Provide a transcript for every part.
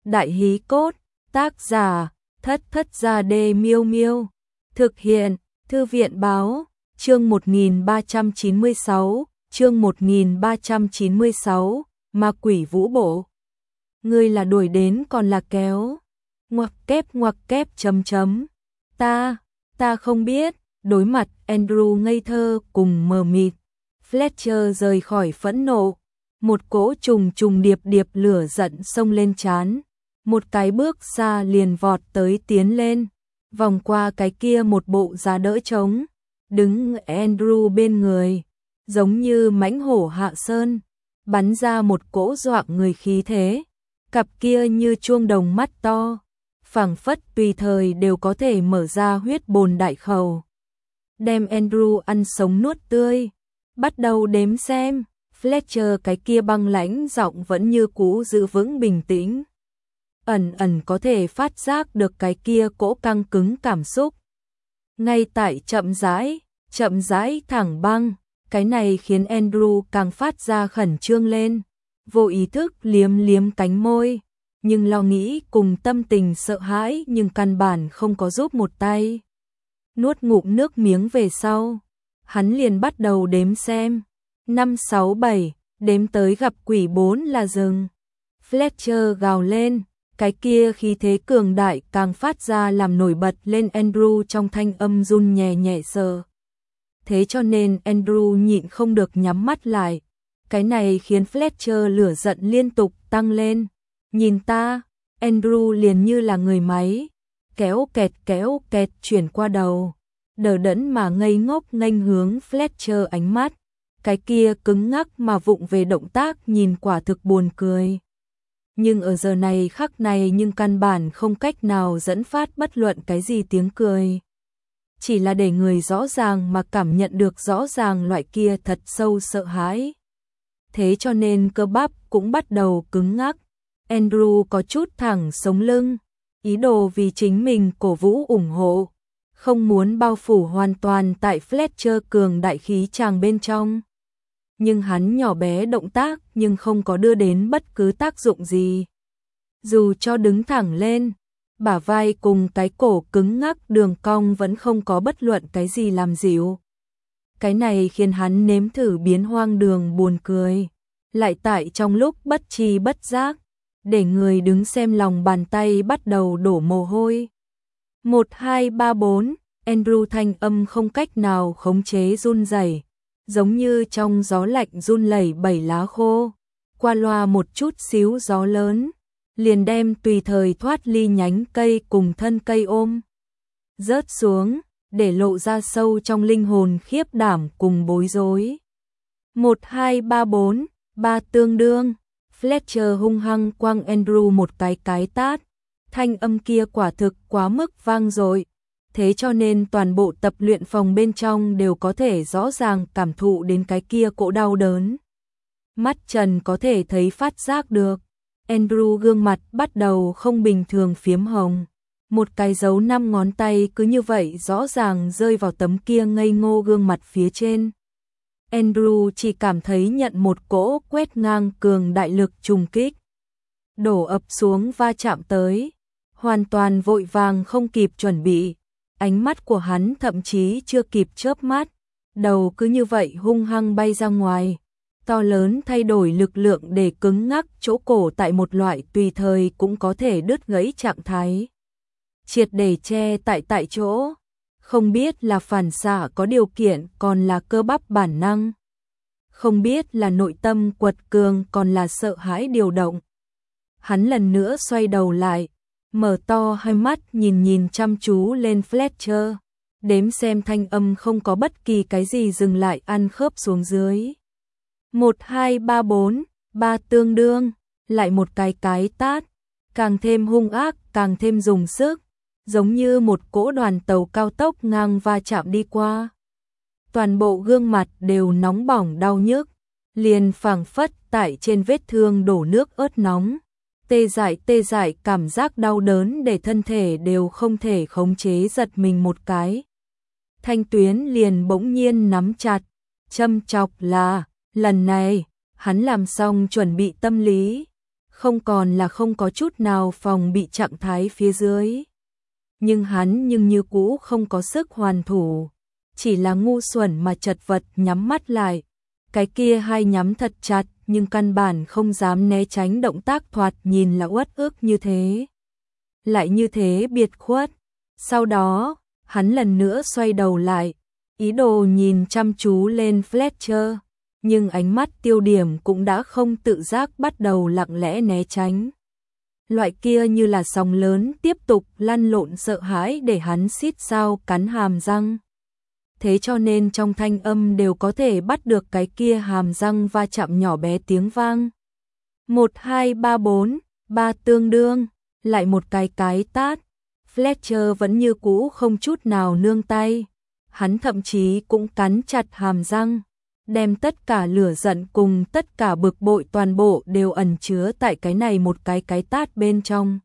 Đại hí cốt, tác giả, Thất Thất Gia Đê Miêu Miêu. Thực hiện, Thư viện báo, chương 1396, chương 1396, Ma Quỷ Vũ Bộ. Ngươi là đuổi đến còn là kéo. Ngoặc kép chấm. Ta không biết. Đối mặt Andrew ngây thơ cùng mờ mịt, Fletcher rời khỏi phẫn nộ. Một cỗ trùng điệp lửa giận xông lên trán. Một cái bước xa liền vọt tới tiến lên, vòng qua cái kia một bộ giá đỡ trống, đứng Andrew bên người, giống như mãnh hổ hạ sơn, bắn ra một cỗ doạng người khí thế, cặp kia như chuông đồng mắt to, phảng phất tùy thời đều có thể mở ra huyết bồn đại khẩu, đem Andrew ăn sống nuốt tươi. Bắt đầu đếm xem. Fletcher cái kia băng lãnh giọng vẫn như cũ giữ vững bình tĩnh. Ẩn có thể phát giác được cái kia cỗ căng cứng cảm xúc. Ngay tại chậm rãi thẳng băng, cái này khiến Andrew càng phát ra khẩn trương lên, vô ý thức liếm cánh môi, nhưng lo nghĩ cùng tâm tình sợ hãi nhưng căn bản không có giúp một tay. Nuốt ngụm nước miếng về sau, hắn liền bắt đầu đếm xem. 5, 6, 7, đếm tới gặp quỷ 4 là dừng. Fletcher gào lên, cái kia khí thế cường đại càng phát ra làm nổi bật lên Andrew trong thanh âm run nhẹ sợ. Thế cho nên Andrew nhịn không được nhắm mắt lại. Cái này khiến Fletcher lửa giận liên tục tăng lên. Nhìn ta, Andrew liền như là người máy, kéo kẹt chuyển qua đầu, đờ đẫn mà ngây ngốc nghênh hướng Fletcher ánh mắt. Cái kia cứng ngắc mà vụng về động tác nhìn quả thực buồn cười. Nhưng ở giờ này khắc này nhưng căn bản không cách nào dẫn phát bất luận cái gì tiếng cười. Chỉ là để người rõ ràng mà cảm nhận được rõ ràng loại kia thật sâu sợ hãi. Thế cho nên cơ bắp cũng bắt đầu cứng ngắc. Andrew có chút thẳng sống lưng, ý đồ vì chính mình cổ vũ ủng hộ, không muốn bao phủ hoàn toàn tại Fletcher cường đại khí tràng bên trong. Nhưng hắn nhỏ bé động tác nhưng không có đưa đến bất cứ tác dụng gì. Dù cho đứng thẳng lên, bả vai cùng cái cổ cứng ngắc đường cong vẫn không có bất luận cái gì làm dịu. Cái này khiến hắn nếm thử biến hoang đường buồn cười. Lại tại trong lúc bất tri bất giác, để người đứng xem lòng bàn tay bắt đầu đổ mồ hôi. 1, 2, 3, 4, Andrew thanh âm không cách nào khống chế run rẩy, giống như trong gió lạnh run lẩy bẩy lá khô, qua loa một chút xíu gió lớn, liền đem tùy thời thoát ly nhánh cây cùng thân cây ôm rớt xuống, để lộ ra sâu trong linh hồn khiếp đảm cùng bối rối. 1, 2, 3, 4, 3 tương đương. Fletcher hung hăng quăng Andrew một cái tát, thanh âm kia quả thực quá mức vang dội. Thế cho nên toàn bộ tập luyện phòng bên trong đều có thể rõ ràng cảm thụ đến cái kia cỗ đau đớn. Mắt Trần có thể thấy phát giác được. Andrew gương mặt bắt đầu không bình thường phiếm hồng. Một cái dấu 5 ngón tay cứ như vậy rõ ràng rơi vào tấm kia ngây ngô gương mặt phía trên. Andrew chỉ cảm thấy nhận một cỗ quét ngang cường đại lực trùng kích. Đổ ập xuống va chạm tới. Hoàn toàn vội vàng không kịp chuẩn bị. Ánh mắt của hắn thậm chí chưa kịp chớp mắt, đầu cứ như vậy hung hăng bay ra ngoài, to lớn thay đổi lực lượng để cứng ngắc chỗ cổ tại một loại tùy thời cũng có thể đứt gãy trạng thái. Triệt để che tại chỗ, không biết là phản xạ có điều kiện còn là cơ bắp bản năng, không biết là nội tâm quật cường còn là sợ hãi điều động. Hắn lần nữa xoay đầu lại, mở to hai mắt nhìn chăm chú lên Fletcher, đếm xem thanh âm không có bất kỳ cái gì dừng lại ăn khớp xuống dưới. 1, 2, 3, 4, 3 tương đương, lại một cái tát, càng thêm hung ác, càng thêm dùng sức, giống như một cỗ đoàn tàu cao tốc ngang va chạm đi qua. Toàn bộ gương mặt đều nóng bỏng đau nhức, liền phảng phất tại trên vết thương đổ nước ớt nóng. Tê dại cảm giác đau đớn để thân thể đều không thể khống chế giật mình một cái. Thanh Tuyến liền bỗng nhiên nắm chặt, châm chọc là, lần này, hắn làm xong chuẩn bị tâm lý, không còn là không có chút nào phòng bị trạng thái phía dưới. Nhưng hắn như cũ không có sức hoàn thủ, chỉ là ngu xuẩn mà chật vật nhắm mắt lại. Cái kia hai nhắm thật chặt nhưng căn bản không dám né tránh động tác thoạt nhìn là uất ức như thế. Lại như thế biệt khuất. Sau đó, hắn lần nữa xoay đầu lại, ý đồ nhìn chăm chú lên Fletcher, nhưng ánh mắt tiêu điểm cũng đã không tự giác bắt đầu lặng lẽ né tránh. Loại kia như là sóng lớn tiếp tục lăn lộn sợ hãi để hắn xít sao cắn hàm răng. Thế cho nên trong thanh âm đều có thể bắt được cái kia hàm răng va chạm nhỏ bé tiếng vang. 1, 2, 3, 4, 3 tương đương, lại một cái tát. Fletcher vẫn như cũ không chút nào nương tay. Hắn thậm chí cũng cắn chặt hàm răng, đem tất cả lửa giận cùng tất cả bực bội toàn bộ đều ẩn chứa tại cái này một cái tát bên trong.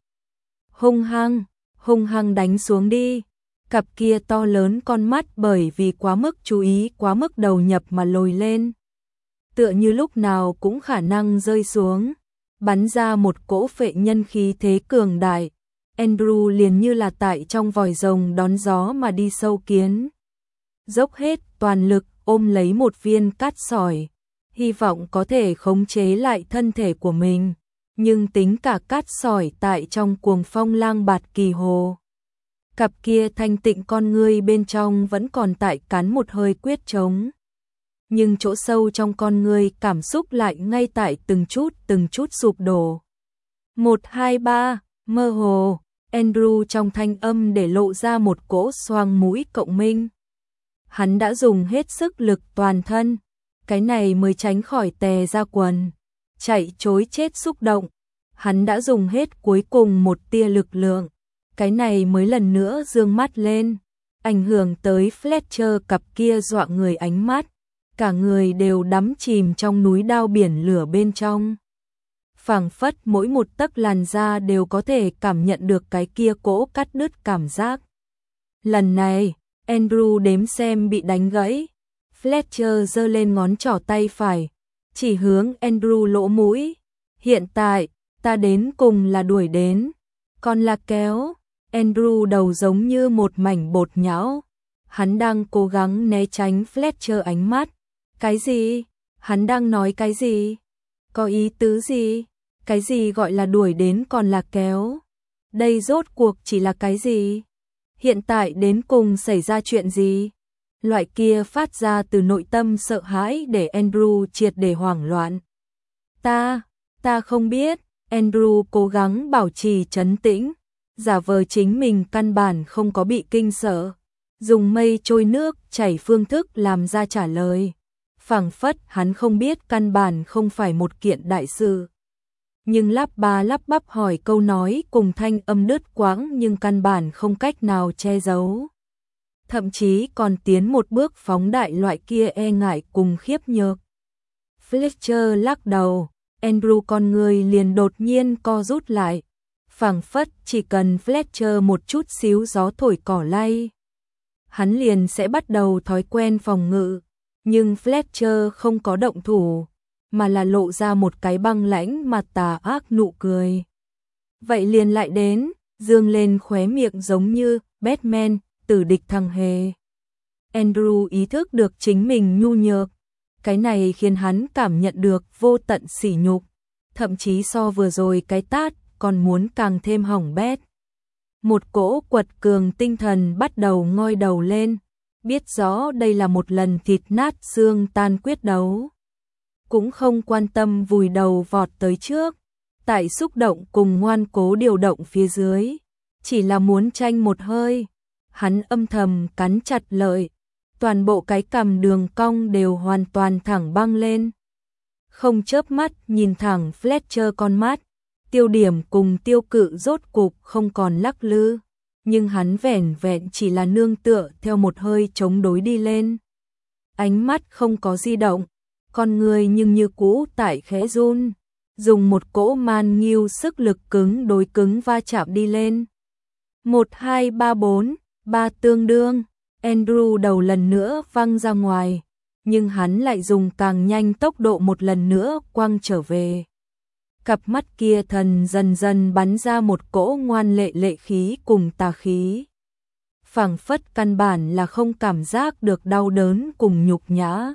Hung hăng đánh xuống đi. Cặp kia to lớn con mắt bởi vì quá mức chú ý quá mức đầu nhập mà lồi lên. Tựa như lúc nào cũng khả năng rơi xuống, bắn ra một cỗ phệ nhân khí thế cường đại. Andrew liền như là tại trong vòi rồng đón gió mà đi sâu kiến. Dốc hết toàn lực ôm lấy một viên cát sỏi, hy vọng có thể khống chế lại thân thể của mình, nhưng tính cả cát sỏi tại trong cuồng phong lang bạt kỳ hồ. Cặp kia thanh tịnh con ngươi bên trong vẫn còn tại cắn một hơi quyết chống. Nhưng chỗ sâu trong con ngươi cảm xúc lại ngay tại từng chút sụp đổ. 1, 2, 3, mơ hồ, Andrew trong thanh âm để lộ ra một cỗ xoang mũi cộng minh. Hắn đã dùng hết sức lực toàn thân, cái này mới tránh khỏi tè ra quần, chạy trối chết xúc động. Hắn đã dùng hết cuối cùng một tia lực lượng, cái này mới lần nữa dương mắt lên, ảnh hưởng tới Fletcher cặp kia dọa người ánh mắt, cả người đều đắm chìm trong núi đao biển lửa bên trong. Phảng phất mỗi một tấc làn da đều có thể cảm nhận được cái kia cỗ cắt đứt cảm giác. Lần này, Andrew đếm xem bị đánh gãy. Fletcher giơ lên ngón trỏ tay phải, chỉ hướng Andrew lỗ mũi. Hiện tại, ta đến cùng là đuổi đến, còn là kéo. Andrew đầu giống như một mảnh bột nhão. Hắn đang cố gắng né tránh Fletcher ánh mắt. Cái gì? Hắn đang nói cái gì? Có ý tứ gì? Cái gì gọi là đuổi đến còn là kéo? Đây rốt cuộc chỉ là cái gì? Hiện tại đến cùng xảy ra chuyện gì? Loại kia phát ra từ nội tâm sợ hãi để Andrew triệt để hoảng loạn. Ta không biết. Andrew cố gắng bảo trì trấn tĩnh, giả vờ chính mình căn bản không có bị kinh sợ, dùng mây trôi nước chảy phương thức làm ra trả lời. Phảng phất hắn không biết căn bản không phải một kiện đại sự. Nhưng lắp ba lắp bắp hỏi câu nói cùng thanh âm đứt quãng nhưng căn bản không cách nào che giấu. Thậm chí còn tiến một bước phóng đại loại kia e ngại cùng khiếp nhược. Fletcher lắc đầu, Andrew con người liền đột nhiên co rút lại. Phảng phất chỉ cần Fletcher một chút xíu gió thổi cỏ lay, hắn liền sẽ bắt đầu thói quen phòng ngự. Nhưng Fletcher không có động thủ, mà là lộ ra một cái băng lãnh mà tà ác nụ cười. Vậy liền lại đến, dương lên khóe miệng giống như Batman, tử địch thằng hề. Andrew ý thức được chính mình nhu nhược, cái này khiến hắn cảm nhận được vô tận sỉ nhục, thậm chí so vừa rồi cái tát còn muốn càng thêm hỏng bét. Một cỗ quật cường tinh thần bắt đầu ngoi đầu lên, biết rõ đây là một lần thịt nát xương tan quyết đấu. Cũng không quan tâm vùi đầu vọt tới trước, tại xúc động cùng ngoan cố điều động phía dưới, chỉ là muốn tranh một hơi. Hắn âm thầm cắn chặt lợi, toàn bộ cái cằm đường cong đều hoàn toàn thẳng băng lên. Không chớp mắt nhìn thẳng Fletcher con mắt, tiêu điểm cùng tiêu cự rốt cục không còn lắc lư, nhưng hắn vẻn vẹn chỉ là nương tựa theo một hơi chống đối đi lên. Ánh mắt không có di động, con người nhưng như cũ tại khẽ run, dùng một cỗ man nghiêu sức lực cứng đối cứng va chạm đi lên. 1, 2, 3, 4, 3 tương đương, Andrew đầu lần nữa văng ra ngoài, nhưng hắn lại dùng càng nhanh tốc độ một lần nữa quăng trở về. Cặp mắt kia thần dần dần bắn ra một cỗ ngoan lệ lệ khí cùng tà khí. Phảng phất căn bản là không cảm giác được đau đớn cùng nhục nhã.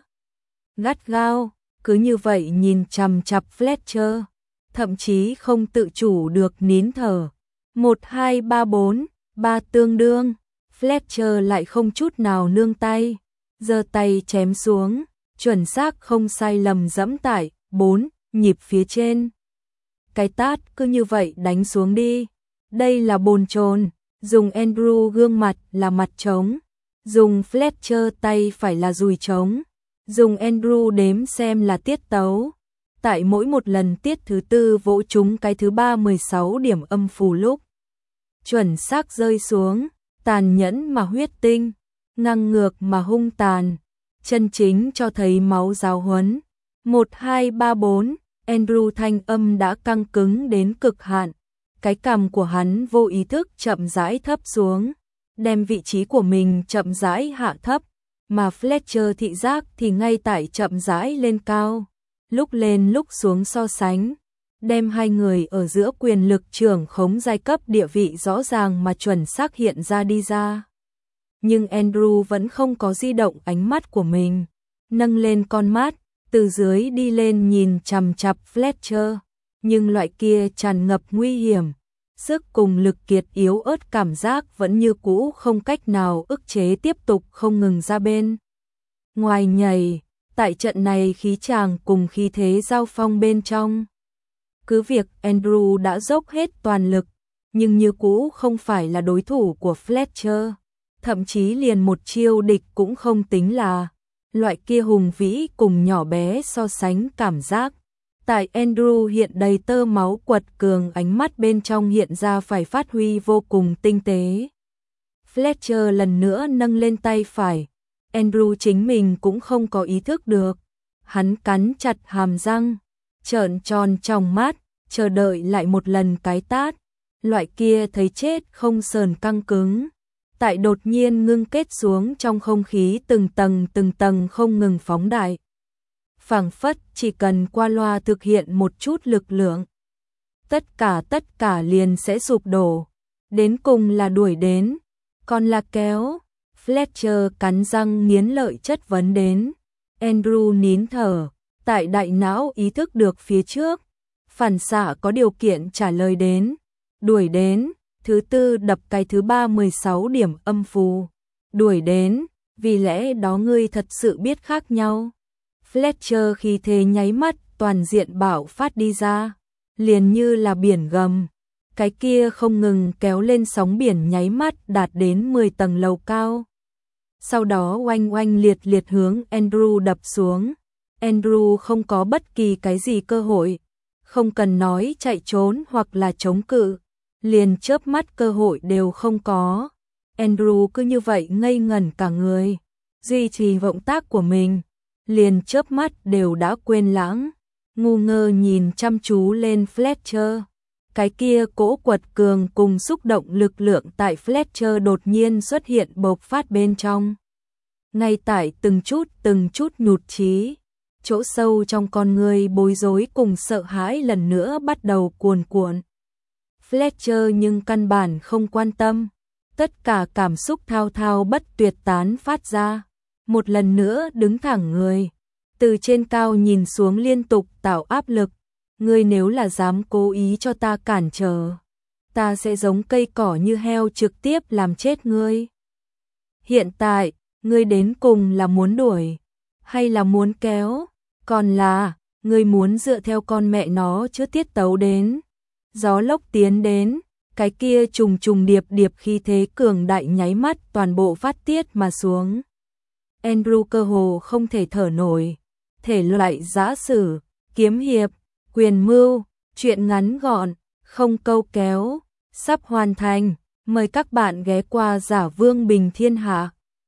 Gắt gao, cứ như vậy nhìn chằm chằm Fletcher, thậm chí không tự chủ được nín thở. 1, 2, 3, 4, 3 tương đương, Fletcher lại không chút nào nương tay, giơ tay chém xuống, chuẩn xác không sai lầm dẫm tại 4 nhịp phía trên. Cái tát cứ như vậy đánh xuống đi. Đây là bồn chồn, dùng Andrew gương mặt là mặt trống, dùng Fletcher tay phải là dùi trống, dùng Andrew đếm xem là tiết tấu. Tại mỗi một lần tiết thứ tư vỗ trúng cái thứ ba 16 điểm âm phù lúc chuẩn xác rơi xuống, tàn nhẫn mà huyết tinh, ngang ngược mà hung tàn, chân chính cho thấy máu giáo huấn. 1, 2, 3, 4, Andrew thanh âm đã căng cứng đến cực hạn. Cái cằm của hắn vô ý thức chậm rãi thấp xuống, đem vị trí của mình chậm rãi hạ thấp, mà Fletcher thị giác thì ngay tại chậm rãi lên cao, lúc lên lúc xuống so sánh, đem hai người ở giữa quyền lực trưởng khống giai cấp địa vị rõ ràng mà chuẩn xác hiện ra đi ra. Nhưng Andrew vẫn không có di động ánh mắt của mình, nâng lên con mắt, từ dưới đi lên nhìn chằm chằm Fletcher, nhưng loại kia tràn ngập nguy hiểm, sức cùng lực kiệt yếu ớt cảm giác vẫn như cũ không cách nào ức chế tiếp tục không ngừng ra bên ngoài nhảy. Tại trận này khí tràng cùng khí thế giao phong bên trong, cứ việc Andrew đã dốc hết toàn lực, nhưng như cũ không phải là đối thủ của Fletcher, thậm chí liền một chiêu địch cũng không tính là. Loại kia hùng vĩ cùng nhỏ bé so sánh cảm giác. Tại Andrew hiện đầy tơ máu quật cường, ánh mắt bên trong hiện ra phải phát huy vô cùng tinh tế. Fletcher lần nữa nâng lên tay phải. Andrew chính mình cũng không có ý thức được. Hắn cắn chặt hàm răng, trợn tròn tròng mắt, chờ đợi lại một lần cái tát. Loại kia thấy chết không sờn căng cứng. Tại đột nhiên ngưng kết xuống trong không khí từng tầng không ngừng phóng đại. Phảng phất chỉ cần qua loa thực hiện một chút lực lượng, tất cả liền sẽ sụp đổ. Đến cùng là đuổi đến, còn là kéo. Fletcher cắn răng nghiến lợi chất vấn đến. Andrew nín thở, tại đại não ý thức được phía trước, phản xạ có điều kiện trả lời đến. Đuổi đến. Thứ tư đập cái thứ ba 16 điểm âm phù. Đuổi đến, vì lẽ đó ngươi thật sự biết khác nhau. Fletcher khí thế nháy mắt toàn diện bạo phát đi ra, liền như là biển gầm. Cái kia không ngừng kéo lên sóng biển nháy mắt đạt đến 10 tầng lầu cao. Sau đó oanh oanh liệt liệt hướng Andrew đập xuống. Andrew không có bất kỳ cái gì cơ hội, không cần nói chạy trốn hoặc là chống cự, liền chớp mắt cơ hội đều không có. Andrew cứ như vậy ngây ngẩn cả người, duy trì động tác của mình, liền chớp mắt đều đã quên lãng, ngu ngơ nhìn chăm chú lên Fletcher. Cái kia cỗ quật cường cùng xúc động lực lượng tại Fletcher đột nhiên xuất hiện bộc phát bên trong. Ngay tại từng chút nhụt chí, chỗ sâu trong con người bối rối cùng sợ hãi lần nữa bắt đầu cuồn cuộn. Fletcher nhưng căn bản không quan tâm, tất cả cảm xúc thao thao bất tuyệt tán phát ra, một lần nữa đứng thẳng người, từ trên cao nhìn xuống liên tục tạo áp lực. Ngươi nếu là dám cố ý cho ta cản trở, ta sẽ giống cây cỏ như heo trực tiếp làm chết ngươi. Hiện tại, ngươi đến cùng là muốn đuổi, hay là muốn kéo, còn là, ngươi muốn dựa theo con mẹ nó chứ tiết tấu đến. Gió lốc tiến đến, cái kia trùng trùng điệp điệp khí thế cường đại nháy mắt toàn bộ phát tiết mà xuống. Andrew cơ hồ không thể thở nổi, thể loại giã sử, kiếm hiệp, quyền mưu, chuyện ngắn gọn, không câu kéo, sắp hoàn thành. Mời các bạn ghé qua Giả Vương Bình Thiên Hạ.